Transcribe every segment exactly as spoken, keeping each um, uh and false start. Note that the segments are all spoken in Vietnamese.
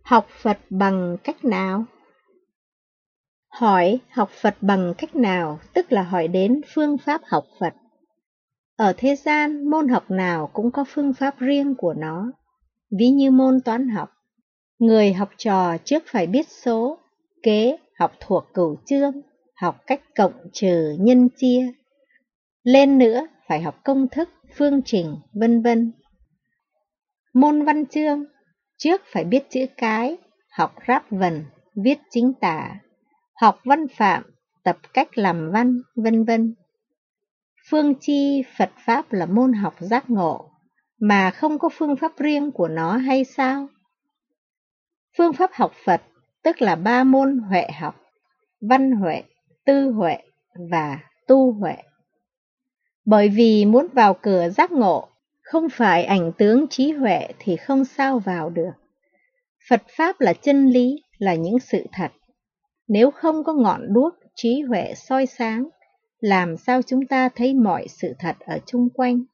Học Phật bằng cách nào? Hỏi học Phật bằng cách nào, tức là hỏi đến phương pháp học Phật. Ở thế gian, môn học nào cũng có phương pháp riêng của nó. Ví như môn toán học, người học trò trước phải biết số, kế, học thuộc cửu chương, học cách cộng trừ nhân chia. Lên nữa phải học công thức, phương trình, vân vân. Môn văn chương, trước phải biết chữ cái, học ráp vần, viết chính tả, học văn phạm, tập cách làm văn, vân vân. Phương chi Phật Pháp là môn học giác ngộ, mà không có phương pháp riêng của nó hay sao? Phương pháp học Phật tức là ba môn huệ học, văn huệ, tư huệ và tu huệ. Bởi vì muốn vào cửa giác ngộ, không phải ảnh tướng trí huệ thì không sao vào được. Phật Pháp là chân lý, là những sự thật. Nếu không có ngọn đuốc trí huệ soi sáng, làm sao chúng ta thấy mọi sự thật ở chung quanh?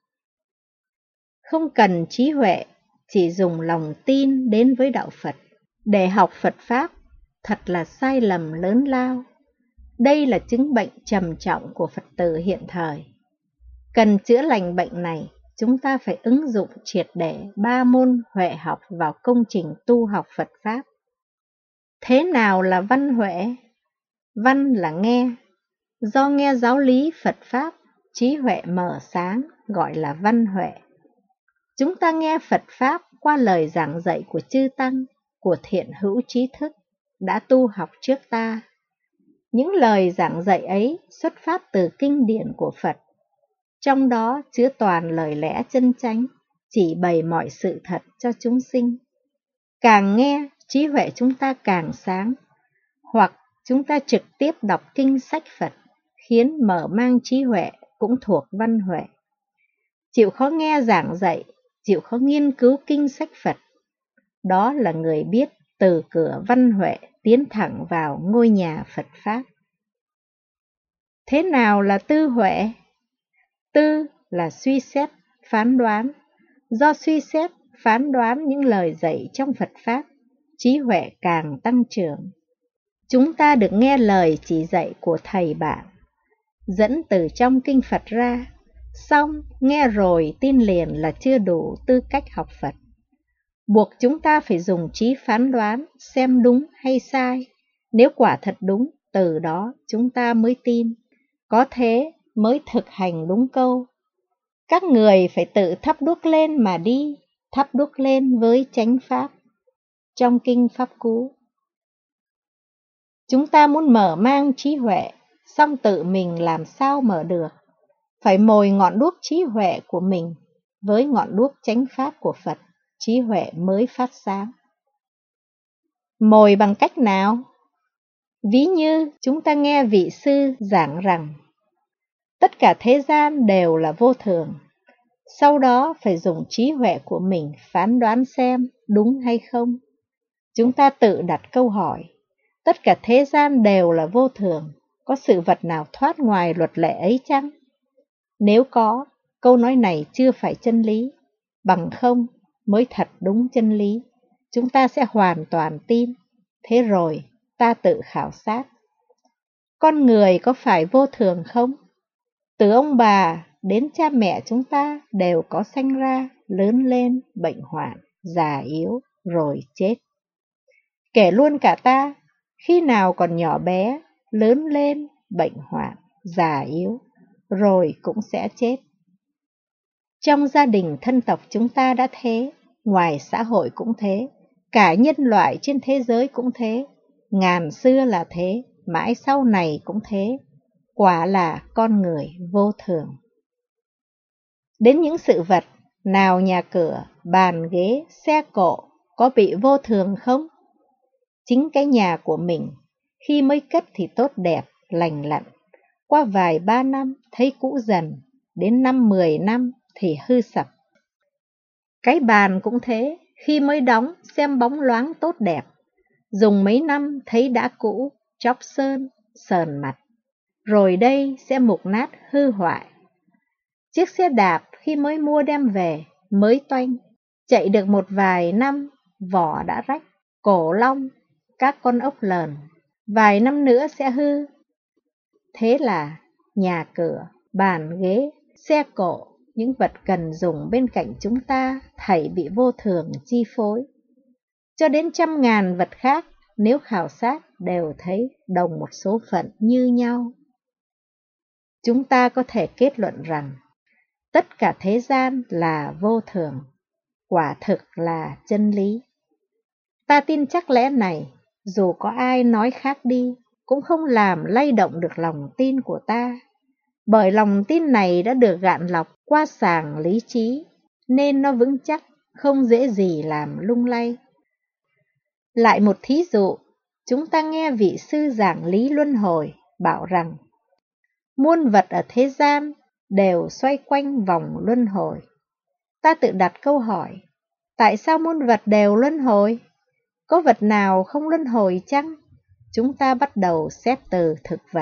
Không cần trí huệ, chỉ dùng lòng tin đến với đạo Phật. Để học Phật Pháp, thật là sai lầm lớn lao. Đây là chứng bệnh trầm trọng của Phật tử hiện thời. Cần chữa lành bệnh này, chúng ta phải ứng dụng triệt để ba môn huệ học vào công trình tu học Phật Pháp. Thế nào là văn huệ? Văn là nghe. Do nghe giáo lý Phật Pháp, trí huệ mở sáng, gọi là văn huệ. Chúng ta nghe Phật Pháp qua lời giảng dạy của chư Tăng, của thiện hữu trí thức, đã tu học trước ta. Những lời giảng dạy ấy xuất phát từ kinh điển của Phật, trong đó chứa toàn lời lẽ chân chánh, chỉ bày mọi sự thật cho chúng sinh. Càng nghe, trí huệ chúng ta càng sáng, hoặc chúng ta trực tiếp đọc kinh sách Phật, khiến mở mang trí huệ cũng thuộc văn huệ. Chịu khó nghe giảng dạy, chịu khó nghiên cứu kinh sách Phật, đó là người biết từ cửa văn huệ tiến thẳng vào ngôi nhà Phật Pháp. Thế nào là tư huệ? Tư là suy xét, phán đoán. Do suy xét, phán đoán những lời dạy trong Phật Pháp, trí huệ càng tăng trưởng. Chúng ta được nghe lời chỉ dạy của thầy bạn, dẫn từ trong kinh Phật ra, xong nghe rồi tin liền là chưa đủ tư cách học Phật. Buộc chúng ta phải dùng trí phán đoán, xem đúng hay sai. Nếu quả thật đúng, từ đó chúng ta mới tin. Có thế mới thực hành đúng câu: các người phải tự thắp đuốc lên mà đi, thắp đuốc lên với chánh pháp. Trong kinh Pháp Cú. Chúng ta muốn mở mang trí huệ, song tự mình làm sao mở được? Phải mồi ngọn đuốc trí huệ của mình với ngọn đuốc chánh pháp của Phật, trí huệ mới phát sáng. Mồi bằng cách nào? Ví như chúng ta nghe vị sư giảng rằng tất cả thế gian đều là vô thường. Sau đó phải dùng trí huệ của mình phán đoán xem đúng hay không. Chúng ta tự đặt câu hỏi, tất cả thế gian đều là vô thường, có sự vật nào thoát ngoài luật lệ ấy chăng? Nếu có, câu nói này chưa phải chân lý, bằng không mới thật đúng chân lý. Chúng ta sẽ hoàn toàn tin. Thế rồi ta tự khảo sát. Con người có phải vô thường không? Từ ông bà đến cha mẹ chúng ta đều có sanh ra, lớn lên, bệnh hoạn, già yếu, rồi chết. Kể luôn cả ta, khi nào còn nhỏ bé, lớn lên, bệnh hoạn, già yếu, rồi cũng sẽ chết. Trong gia đình thân tộc chúng ta đã thế, ngoài xã hội cũng thế, cả nhân loại trên thế giới cũng thế, ngàn xưa là thế, mãi sau này cũng thế. Quả là con người vô thường. Đến những sự vật, nào nhà cửa, bàn ghế, xe cộ, có bị vô thường không? Chính cái nhà của mình, khi mới cất thì tốt đẹp, lành lặn. Qua vài ba năm thấy cũ dần, đến năm mười năm thì hư sập. Cái bàn cũng thế, khi mới đóng xem bóng loáng tốt đẹp, dùng mấy năm thấy đã cũ, chóc sơn, sờn mặt. Rồi đây sẽ mục nát hư hoại. Chiếc xe đạp khi mới mua đem về, mới toanh, chạy được một vài năm, vỏ đã rách, cổ long, các con ốc lờn, vài năm nữa sẽ hư. Thế là nhà cửa, bàn ghế, xe cộ, những vật cần dùng bên cạnh chúng ta thảy bị vô thường chi phối. Cho đến trăm ngàn vật khác, nếu khảo sát đều thấy đồng một số phận như nhau. Chúng ta có thể kết luận rằng tất cả thế gian là vô thường, quả thực là chân lý. Ta tin chắc lẽ này, dù có ai nói khác đi, cũng không làm lay động được lòng tin của ta, bởi lòng tin này đã được gạn lọc qua sàng lý trí, nên nó vững chắc, không dễ gì làm lung lay. Lại một thí dụ, chúng ta nghe vị sư giảng lý luân hồi bảo rằng muôn vật ở thế gian đều xoay quanh vòng luân hồi. Ta tự đặt câu hỏi, tại sao muôn vật đều luân hồi? Có vật nào không luân hồi chăng? Chúng ta bắt đầu xét từ thực vật.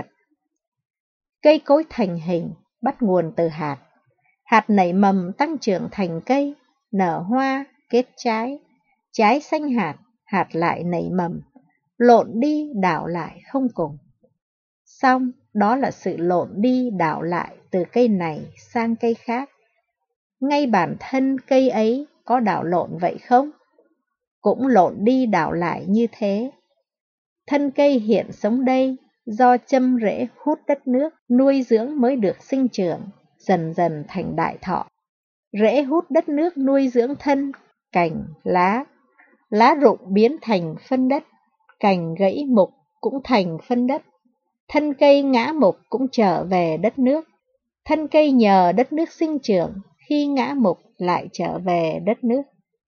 Cây cối thành hình bắt nguồn từ hạt. Hạt nảy mầm tăng trưởng thành cây, nở hoa, kết trái. Trái xanh hạt, hạt lại nảy mầm, lộn đi đảo lại không cùng. Xong, đó là sự lộn đi đảo lại từ cây này sang cây khác. Ngay bản thân cây ấy có đảo lộn vậy không? Cũng lộn đi đảo lại như thế. Thân cây hiện sống đây do châm rễ hút đất nước nuôi dưỡng mới được sinh trưởng, dần dần thành đại thọ. Rễ hút đất nước nuôi dưỡng thân, cành, lá. Lá rụng biến thành phân đất, cành gãy mục cũng thành phân đất. Thân cây ngã mục cũng trở về đất nước. Thân cây nhờ đất nước sinh trưởng, khi ngã mục lại trở về đất nước.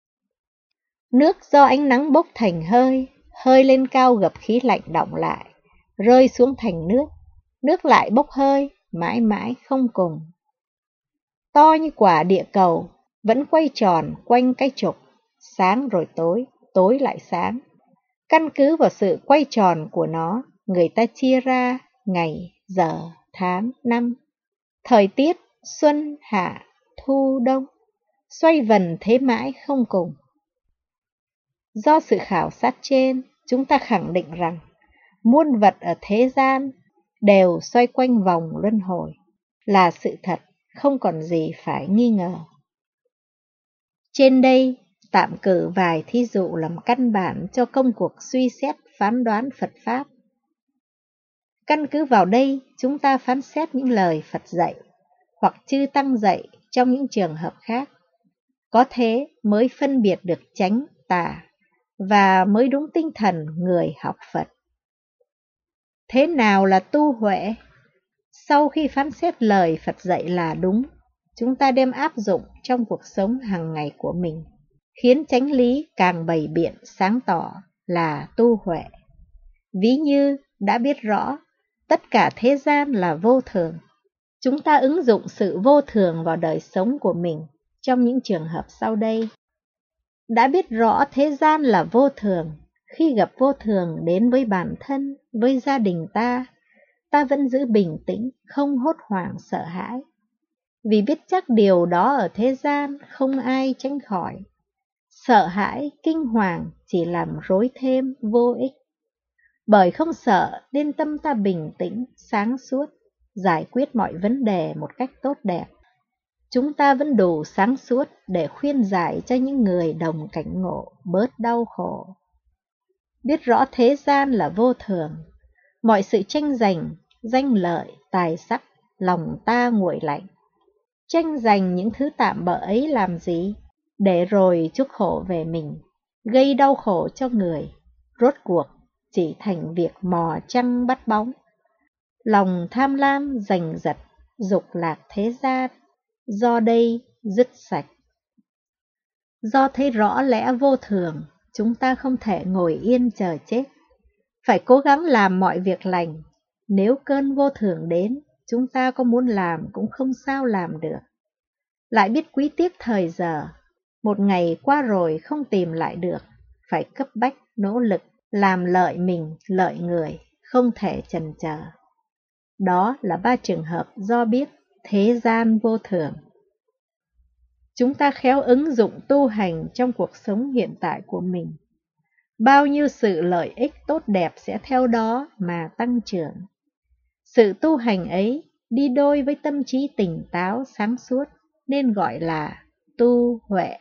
Nước do ánh nắng bốc thành hơi, hơi lên cao gặp khí lạnh đọng lại, rơi xuống thành nước, nước lại bốc hơi, mãi mãi không cùng. To như quả địa cầu, vẫn quay tròn quanh cái trục, sáng rồi tối, tối lại sáng. Căn cứ vào sự quay tròn của nó, người ta chia ra ngày, giờ, tháng, năm, thời tiết, xuân, hạ, thu, đông, xoay vần thế mãi không cùng. Do sự khảo sát trên, chúng ta khẳng định rằng muôn vật ở thế gian đều xoay quanh vòng luân hồi, là sự thật, không còn gì phải nghi ngờ. Trên đây, tạm cử vài thí dụ làm căn bản cho công cuộc suy xét phán đoán Phật Pháp. Căn cứ vào đây, chúng ta phán xét những lời Phật dạy, hoặc chư Tăng dạy trong những trường hợp khác. Có thế mới phân biệt được chánh, tà, và mới đúng tinh thần người học Phật. Thế nào là tu huệ? Sau khi phán xét lời Phật dạy là đúng, chúng ta đem áp dụng trong cuộc sống hàng ngày của mình, khiến chánh lý càng bày biện sáng tỏ là tu huệ. Ví như đã biết rõ tất cả thế gian là vô thường, chúng ta ứng dụng sự vô thường vào đời sống của mình trong những trường hợp sau đây. Đã biết rõ thế gian là vô thường, khi gặp vô thường đến với bản thân, với gia đình ta, ta vẫn giữ bình tĩnh, không hốt hoảng sợ hãi. Vì biết chắc điều đó ở thế gian không ai tránh khỏi. Sợ hãi, kinh hoàng chỉ làm rối thêm, vô ích. Bởi không sợ nên tâm ta bình tĩnh, sáng suốt, giải quyết mọi vấn đề một cách tốt đẹp. Chúng ta vẫn đủ sáng suốt để khuyên giải cho những người đồng cảnh ngộ bớt đau khổ. Biết rõ thế gian là vô thường, mọi sự tranh giành, danh lợi, tài sắc, lòng ta nguội lạnh. Tranh giành những thứ tạm bợ ấy làm gì? Để rồi chuốc khổ về mình, gây đau khổ cho người, rốt cuộc chỉ thành việc mò trăng bắt bóng. Lòng tham lam giành giật, dục lạc thế gian, do đây dứt sạch. Do thấy rõ lẽ vô thường, chúng ta không thể ngồi yên chờ chết, phải cố gắng làm mọi việc lành. Nếu cơn vô thường đến, chúng ta có muốn làm cũng không sao làm được. Lại biết quý tiếc thời giờ, một ngày qua rồi không tìm lại được, phải cấp bách nỗ lực, làm lợi mình, lợi người, không thể chần chờ. Đó là ba trường hợp do biết thế gian vô thường. Chúng ta khéo ứng dụng tu hành trong cuộc sống hiện tại của mình. bao nhiêu sự lợi ích tốt đẹp sẽ theo đó mà tăng trưởng. Sự tu hành ấy đi đôi với tâm trí tỉnh táo sáng suốt nên gọi là tu huệ.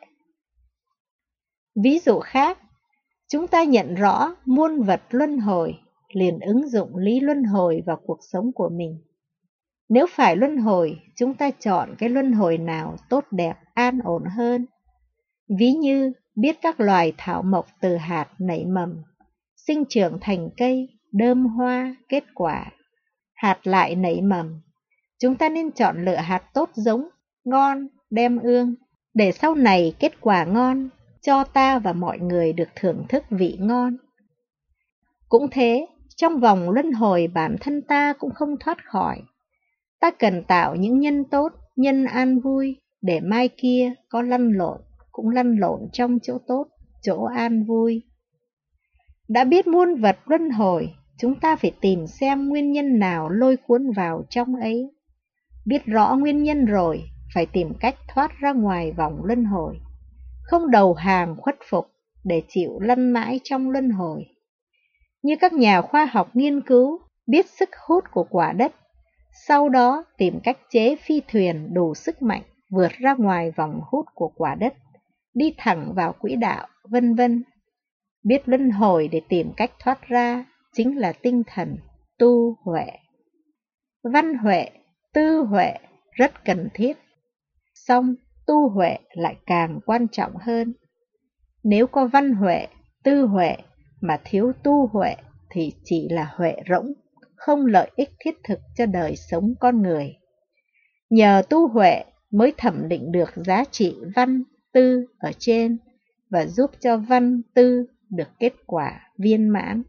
Ví dụ khác, chúng ta nhận rõ muôn vật luân hồi, liền ứng dụng lý luân hồi vào cuộc sống của mình. Nếu phải luân hồi, chúng ta chọn cái luân hồi nào tốt đẹp, an ổn hơn. Ví như biết các loài thảo mộc từ hạt nảy mầm, sinh trưởng thành cây, đơm hoa, kết quả. Hạt lại nảy mầm, chúng ta nên chọn lựa hạt tốt giống, ngon, đem ương, để sau này kết quả ngon, cho ta và mọi người được thưởng thức vị ngon. Cũng thế, trong vòng luân hồi bản thân ta cũng không thoát khỏi. Ta cần tạo những nhân tốt, nhân an vui, để mai kia có lăn lộn, cũng lăn lộn trong chỗ tốt, chỗ an vui. Đã biết muôn vật luân hồi, chúng ta phải tìm xem nguyên nhân nào lôi cuốn vào trong ấy. Biết rõ nguyên nhân rồi, phải tìm cách thoát ra ngoài vòng luân hồi. Không đầu hàng khuất phục để chịu lăn mãi trong luân hồi. Như các nhà khoa học nghiên cứu, biết sức hút của quả đất, sau đó tìm cách chế phi thuyền đủ sức mạnh vượt ra ngoài vòng hút của quả đất, đi thẳng vào quỹ đạo, vân vân. Biết luân hồi để tìm cách thoát ra chính là tinh thần tu huệ. Văn huệ, tư huệ rất cần thiết, song tu huệ lại càng quan trọng hơn. Nếu có văn huệ, tư huệ mà thiếu tu huệ thì chỉ là huệ rỗng, không lợi ích thiết thực cho đời sống con người. Nhờ tu huệ mới thẩm định được giá trị văn, tư ở trên và giúp cho văn, tư được kết quả viên mãn.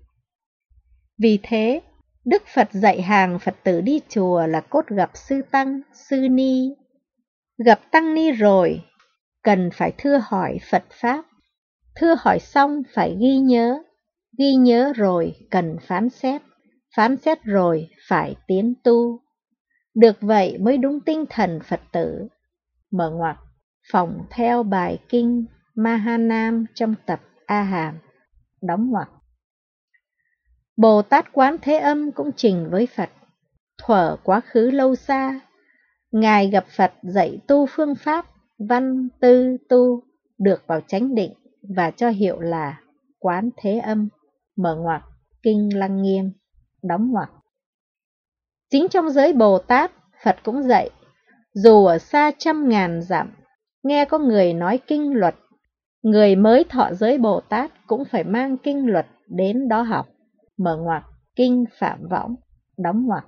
Vì thế, Đức Phật dạy hàng Phật tử đi chùa là cốt gặp sư tăng, sư ni. Gặp tăng ni rồi, cần phải thưa hỏi Phật Pháp. Thưa hỏi xong phải ghi nhớ. Ghi nhớ rồi cần phán xét. Phán xét rồi phải tiến tu. Được vậy mới đúng tinh thần Phật tử. Mở ngoặc, phỏng theo bài kinh Mahanam trong tập A Hàm. Đóng ngoặc. Bồ Tát Quán Thế Âm cũng trình với Phật. Thuở quá khứ lâu xa, Ngài gặp Phật dạy tu phương pháp văn tư tu được vào chánh định và cho hiệu là Quán Thế Âm. Mở ngoặc, Kinh Lăng Nghiêm. Đóng ngoặc. Chính trong giới Bồ Tát, Phật cũng dạy, dù ở xa trăm ngàn dặm, nghe có người nói kinh luật, người mới thọ giới Bồ Tát cũng phải mang kinh luật đến đó học. Mở ngoặc, Kinh Phạm Võng. Đóng ngoặc.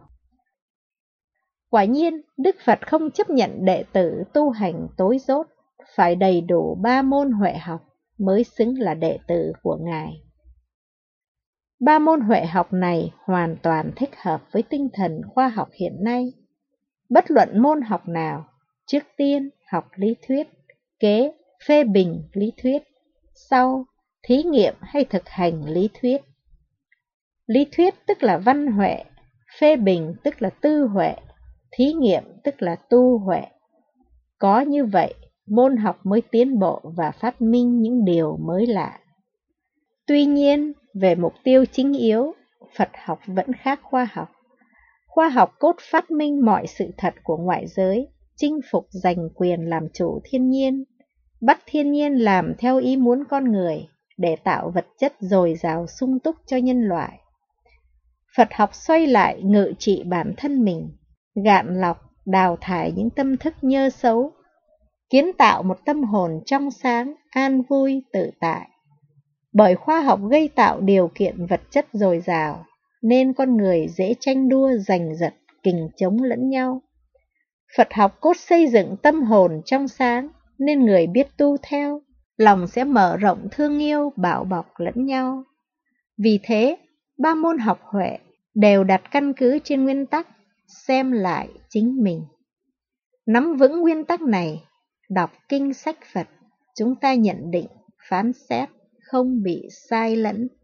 Quả nhiên, Đức Phật không chấp nhận đệ tử tu hành tối dốt, phải đầy đủ ba môn huệ học mới xứng là đệ tử của Ngài. Ba môn huệ học này hoàn toàn thích hợp với tinh thần khoa học hiện nay. Bất luận môn học nào, trước tiên học lý thuyết, kế phê bình lý thuyết, sau thí nghiệm hay thực hành lý thuyết. Lý thuyết tức là văn huệ, phê bình tức là tư huệ, thí nghiệm tức là tu huệ. Có như vậy, môn học mới tiến bộ và phát minh những điều mới lạ. Tuy nhiên, về mục tiêu chính yếu, Phật học vẫn khác khoa học. Khoa học cốt phát minh mọi sự thật của ngoại giới, chinh phục giành quyền làm chủ thiên nhiên, bắt thiên nhiên làm theo ý muốn con người để tạo vật chất dồi dào sung túc cho nhân loại. Phật học xoay lại ngự trị bản thân mình, gạn lọc, đào thải những tâm thức nhơ xấu, kiến tạo một tâm hồn trong sáng, an vui, tự tại. Bởi khoa học gây tạo điều kiện vật chất dồi dào, nên con người dễ tranh đua giành giật, kình chống lẫn nhau. Phật học cốt xây dựng tâm hồn trong sáng, nên người biết tu theo, lòng sẽ mở rộng thương yêu, bảo bọc lẫn nhau. Vì thế, ba môn học huệ đều đặt căn cứ trên nguyên tắc xem lại chính mình. Nắm vững nguyên tắc này, đọc kinh sách Phật, chúng ta nhận định, phán xét, không bị sai lẫn.